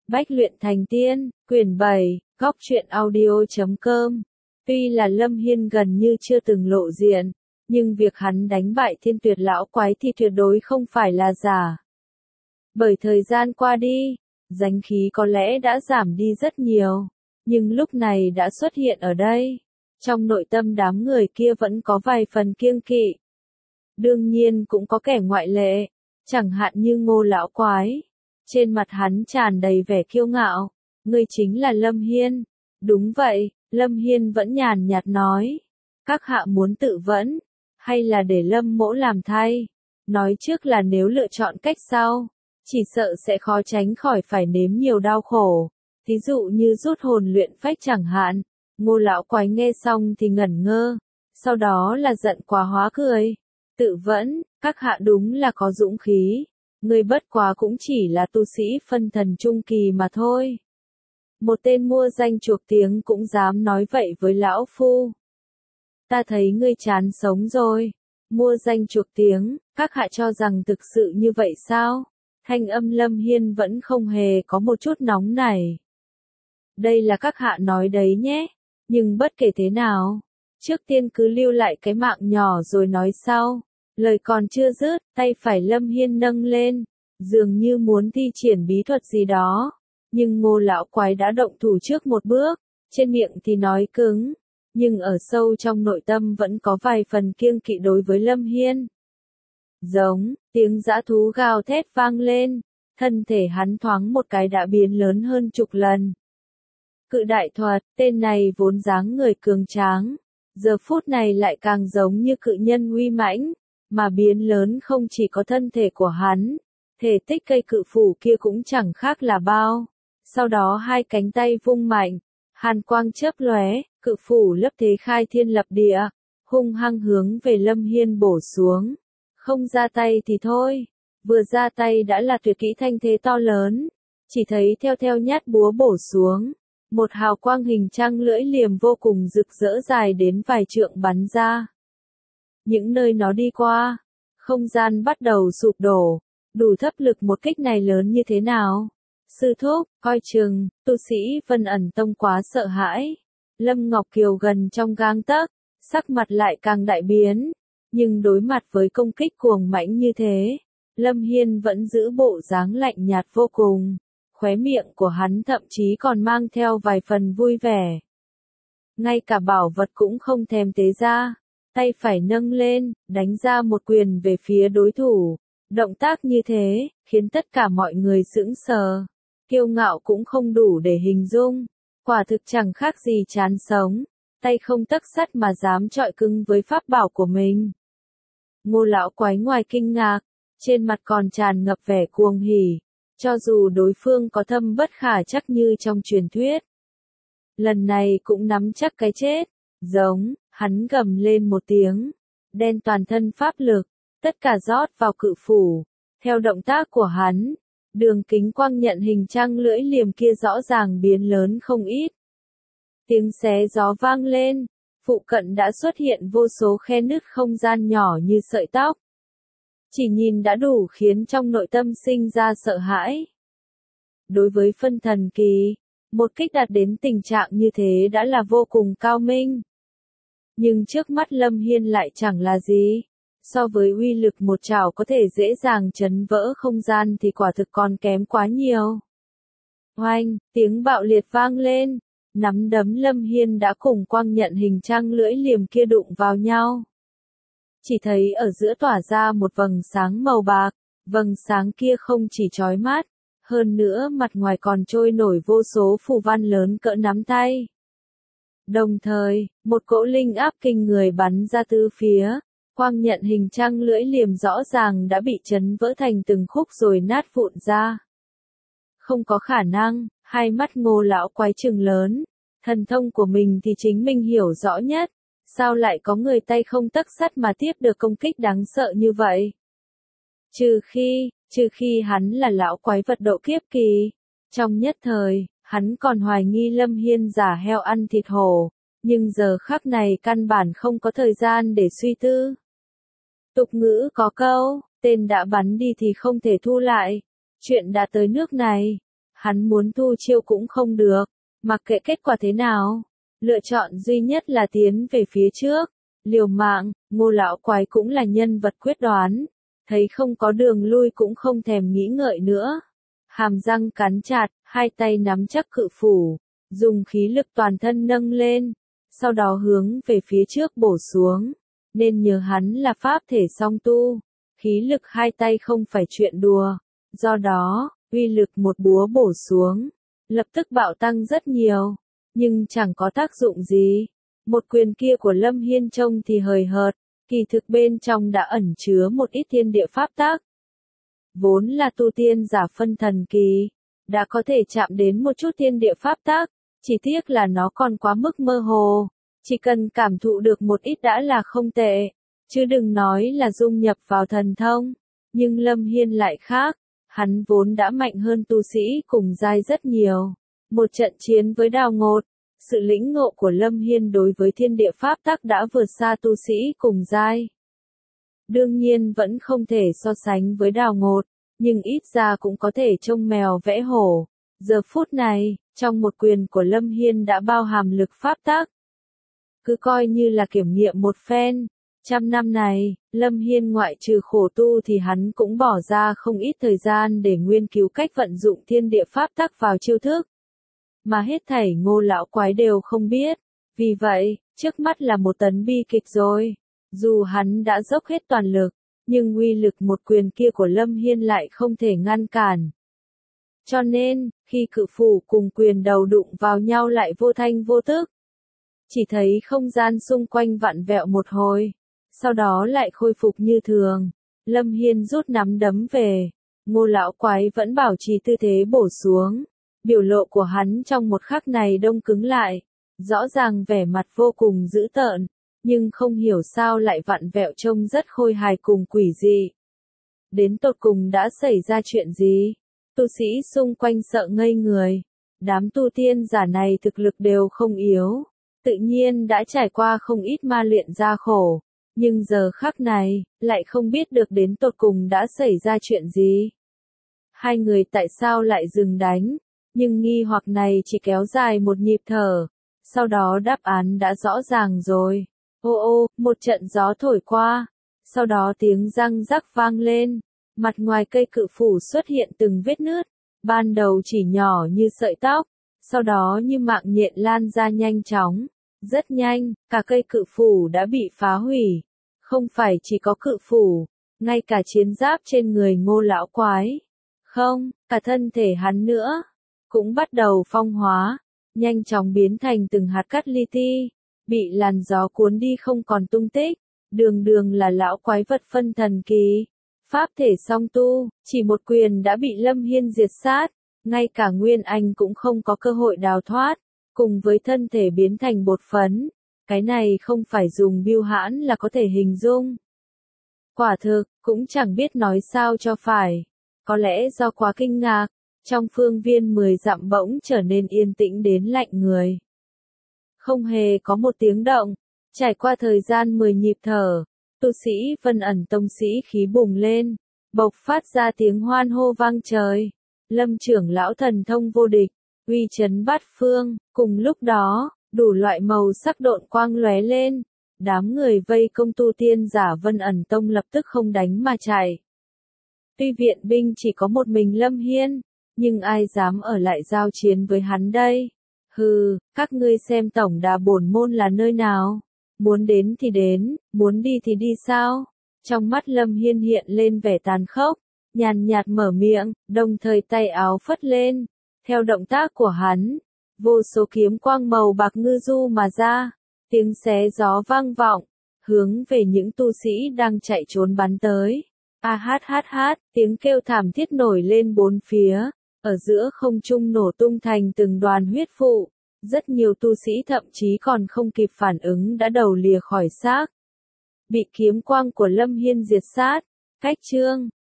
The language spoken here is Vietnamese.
Bách luyện thành tiên, quyển 7, góc truyện audio.com. Tuy là Lâm Hiên gần như chưa từng lộ diện, nhưng việc hắn đánh bại Thiên Tuyệt lão quái thì tuyệt đối không phải là giả. Bởi thời gian qua đi, danh khí có lẽ đã giảm đi rất nhiều, nhưng lúc này đã xuất hiện ở đây. Trong nội tâm đám người kia vẫn có vài phần kiêng kỵ. Đương nhiên cũng có kẻ ngoại lệ, chẳng hạn như Ngô lão quái. Trên mặt hắn tràn đầy vẻ kiêu ngạo. Ngươi chính là Lâm Hiên. Đúng vậy, Lâm Hiên vẫn nhàn nhạt nói. Các hạ muốn tự vẫn, hay là để Lâm mỗ làm thay? Nói trước là nếu lựa chọn cách sau, chỉ sợ sẽ khó tránh khỏi phải nếm nhiều đau khổ. Ví dụ như rút hồn luyện phách chẳng hạn. Ngô lão quái nghe xong thì ngẩn ngơ, sau đó là giận quá hóa cười. Tự vẫn, các hạ đúng là có dũng khí. Ngươi bất quá cũng chỉ là tu sĩ phân thần trung kỳ mà thôi. Một tên mua danh chuộc tiếng cũng dám nói vậy với lão phu. Ta thấy ngươi chán sống rồi. Mua danh chuộc tiếng, các hạ cho rằng thực sự như vậy sao? Thanh âm Lâm Hiên vẫn không hề có một chút nóng nảy. Đây là các hạ nói đấy nhé. Nhưng bất kể thế nào, trước tiên cứ lưu lại cái mạng nhỏ rồi nói sau. Lời còn chưa dứt, tay phải Lâm Hiên nâng lên, dường như muốn thi triển bí thuật gì đó. Nhưng Ngô lão quái đã động thủ trước một bước, trên miệng thì nói cứng, nhưng ở sâu trong nội tâm vẫn có vài phần kiêng kỵ đối với Lâm Hiên. Giống, tiếng dã thú gào thét vang lên, thân thể hắn thoáng một cái đã biến lớn hơn chục lần. Cự đại thuật, tên này vốn dáng người cường tráng, giờ phút này lại càng giống như cự nhân uy mãnh, mà biến lớn không chỉ có thân thể của hắn, thể tích cây cự phủ kia cũng chẳng khác là bao. Sau đó hai cánh tay vung mạnh, hàn quang chớp lóe, cự phủ lấp thế khai thiên lập địa, hung hăng hướng về Lâm Hiên bổ xuống. Không ra tay thì thôi, vừa ra tay đã là tuyệt kỹ thanh thế to lớn, chỉ thấy theo nhát búa bổ xuống. Một hào quang hình trăng lưỡi liềm vô cùng rực rỡ dài đến vài trượng bắn ra. Những nơi nó đi qua, không gian bắt đầu sụp đổ, đủ thấp lực một kích này lớn như thế nào? Sư thúc, coi chừng, tu sĩ Vân Ẩn Tông quá sợ hãi. Lâm Ngọc Kiều gần trong gang tấc, sắc mặt lại càng đại biến, nhưng đối mặt với công kích cuồng mãnh như thế, Lâm Hiên vẫn giữ bộ dáng lạnh nhạt vô cùng. Khóe miệng của hắn thậm chí còn mang theo vài phần vui vẻ. Ngay cả bảo vật cũng không thèm tế ra, tay phải nâng lên, đánh ra một quyền về phía đối thủ. Động tác như thế, khiến tất cả mọi người sững sờ. Kiêu ngạo cũng không đủ để hình dung, quả thực chẳng khác gì chán sống, tay không tấc sắt mà dám chọi cứng với pháp bảo của mình. Ngô lão quái ngoài kinh ngạc, trên mặt còn tràn ngập vẻ cuồng hỉ. Cho dù đối phương có thâm bất khả chắc như trong truyền thuyết, lần này cũng nắm chắc cái chết. Giống, hắn gầm lên một tiếng, đen toàn thân pháp lực, tất cả rót vào cự phủ. Theo động tác của hắn, đường kính quang nhận hình trăng lưỡi liềm kia rõ ràng biến lớn không ít. Tiếng xé gió vang lên, phụ cận đã xuất hiện vô số khe nứt không gian nhỏ như sợi tóc. Chỉ nhìn đã đủ khiến trong nội tâm sinh ra sợ hãi. Đối với phân thần kỳ, một kích đạt đến tình trạng như thế đã là vô cùng cao minh. Nhưng trước mắt Lâm Hiên lại chẳng là gì. So với uy lực một chảo có thể dễ dàng chấn vỡ không gian thì quả thực còn kém quá nhiều. Oanh, tiếng bạo liệt vang lên, nắm đấm Lâm Hiên đã cùng quang nhận hình trăng lưỡi liềm kia đụng vào nhau. Chỉ thấy ở giữa tỏa ra một vầng sáng màu bạc, vầng sáng kia không chỉ chói mắt, hơn nữa mặt ngoài còn trôi nổi vô số phù văn lớn cỡ nắm tay. Đồng thời, một cỗ linh áp kinh người bắn ra tứ phía, quang nhận hình trăng lưỡi liềm rõ ràng đã bị chấn vỡ thành từng khúc rồi nát vụn ra. Không có khả năng, hai mắt Ngô lão quái trừng lớn, thần thông của mình thì chính mình hiểu rõ nhất. Sao lại có người tay không tấc sắt mà tiếp được công kích đáng sợ như vậy? Trừ khi hắn là lão quái vật độ kiếp kỳ. Trong nhất thời, hắn còn hoài nghi Lâm Hiên giả heo ăn thịt hổ, nhưng giờ khắc này căn bản không có thời gian để suy tư. Tục ngữ có câu, tên đã bắn đi thì không thể thu lại. Chuyện đã tới nước này, Hắn muốn thu chiêu cũng không được, mặc kệ kết quả thế nào. Lựa chọn duy nhất là tiến về phía trước, liều mạng. Ngô lão quái cũng là nhân vật quyết đoán, thấy không có đường lui cũng không thèm nghĩ ngợi nữa. Hàm răng cắn chặt, hai tay nắm chắc cự phủ, dùng khí lực toàn thân nâng lên, sau đó hướng về phía trước bổ xuống. Nên nhớ hắn là pháp thể song tu, khí lực hai tay không phải chuyện đùa, do đó, uy lực một búa bổ xuống, lập tức bạo tăng rất nhiều, nhưng chẳng có tác dụng gì. Một quyền kia của Lâm Hiên trông thì hời hợt, kỳ thực bên trong đã ẩn chứa một ít thiên địa pháp tắc. Vốn là tu tiên giả phân thần kỳ, đã có thể chạm đến một chút thiên địa pháp tắc, chỉ tiếc là nó còn quá mức mơ hồ, chỉ cần cảm thụ được một ít đã là không tệ, chứ đừng nói là dung nhập vào thần thông. Nhưng Lâm Hiên lại khác, hắn vốn đã mạnh hơn tu sĩ cùng giai rất nhiều. Một trận chiến với Đào Ngột, sự lĩnh ngộ của Lâm Hiên đối với thiên địa pháp tắc đã vượt xa tu sĩ cùng giai. Đương nhiên vẫn không thể so sánh với Đào Ngột, nhưng ít ra cũng có thể trông mèo vẽ hổ. Giờ phút này, trong một quyền của Lâm Hiên đã bao hàm lực pháp tắc. Cứ coi như là kiểm nghiệm một phen. Trăm năm này, Lâm Hiên ngoại trừ khổ tu thì hắn cũng bỏ ra không ít thời gian để nghiên cứu cách vận dụng thiên địa pháp tắc vào chiêu thức. Mà hết thảy Ngô lão quái đều không biết. Vì vậy, trước mắt là một tấn bi kịch rồi. Dù hắn đã dốc hết toàn lực, nhưng uy lực một quyền kia của Lâm Hiên lại không thể ngăn cản. Cho nên, khi cự phủ cùng quyền đầu đụng vào nhau lại vô thanh vô tức. Chỉ thấy không gian xung quanh vặn vẹo một hồi, sau đó lại khôi phục như thường. Lâm Hiên rút nắm đấm về, Ngô lão quái vẫn bảo trì tư thế bổ xuống. Biểu lộ của hắn trong một khắc này đông cứng lại, rõ ràng vẻ mặt vô cùng dữ tợn, nhưng không hiểu sao lại vặn vẹo trông rất khôi hài cùng quỷ dị. Đến tột cùng đã xảy ra chuyện gì? Tu sĩ xung quanh sợ ngây người. Đám tu tiên giả này thực lực đều không yếu, tự nhiên đã trải qua không ít ma luyện gian khổ, nhưng giờ khắc này, lại không biết được đến tột cùng đã xảy ra chuyện gì. Hai người tại sao lại dừng đánh? Nhưng nghi hoặc này chỉ kéo dài một nhịp thở, sau đó đáp án đã rõ ràng rồi. Ô ô, một trận gió thổi qua, sau đó tiếng răng rắc vang lên, mặt ngoài cây cự phủ xuất hiện từng vết nứt, ban đầu chỉ nhỏ như sợi tóc, sau đó như mạng nhện lan ra nhanh chóng, rất nhanh, cả cây cự phủ đã bị phá hủy. Không phải chỉ có cự phủ, ngay cả chiến giáp trên người Ngô lão quái, không, cả thân thể hắn nữa, cũng bắt đầu phong hóa, nhanh chóng biến thành từng hạt cát li ti, bị làn gió cuốn đi không còn tung tích. Đường đường là lão quái vật phân thần kỳ, pháp thể song tu, chỉ một quyền đã bị Lâm Hiên diệt sát, ngay cả Nguyên Anh cũng không có cơ hội đào thoát, cùng với thân thể biến thành bột phấn. Cái này không phải dùng bưu hãn là có thể hình dung. Quả thực, cũng chẳng biết nói sao cho phải. Có lẽ do quá kinh ngạc, trong phương viên 10 dặm bỗng trở nên yên tĩnh đến lạnh người. Không hề có một tiếng động, trải qua thời gian 10 nhịp thở, tu sĩ Vân Ẩn Tông sĩ khí bùng lên, bộc phát ra tiếng hoan hô vang trời. Lâm trưởng lão thần thông vô địch, uy chấn bát phương, cùng lúc đó, đủ loại màu sắc độn quang lóe lên, đám người vây công tu tiên giả Vân Ẩn Tông lập tức không đánh mà chạy. Tuy viện binh chỉ có một mình Lâm Hiên, nhưng ai dám ở lại giao chiến với hắn đây? Hừ, các ngươi xem tổng đà bổn môn là nơi nào? Muốn đến thì đến, muốn đi thì đi sao? Trong mắt Lâm Hiên hiện lên vẻ tàn khốc, nhàn nhạt mở miệng, đồng thời tay áo phất lên. Theo động tác của hắn, vô số kiếm quang màu bạc ngư du mà ra, tiếng xé gió vang vọng, hướng về những tu sĩ đang chạy trốn bắn tới. A hát hát hát, tiếng kêu thảm thiết nổi lên bốn phía, ở giữa không trung nổ tung thành từng đoàn huyết vụ. Rất nhiều tu sĩ thậm chí còn không kịp phản ứng đã đầu lìa khỏi xác. Bị kiếm quang của Lâm Hiên diệt sát, cách chương.